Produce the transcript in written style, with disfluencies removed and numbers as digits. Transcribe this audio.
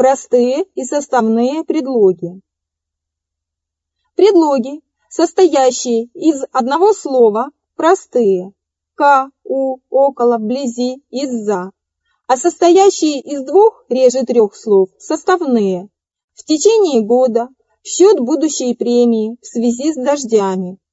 Простые и составные предлоги. Предлоги, состоящие из одного слова, простые. К, у, около, вблизи, из-за. А состоящие из двух, реже трех слов, составные. В течение года, в счет будущей премии, в связи с дождями.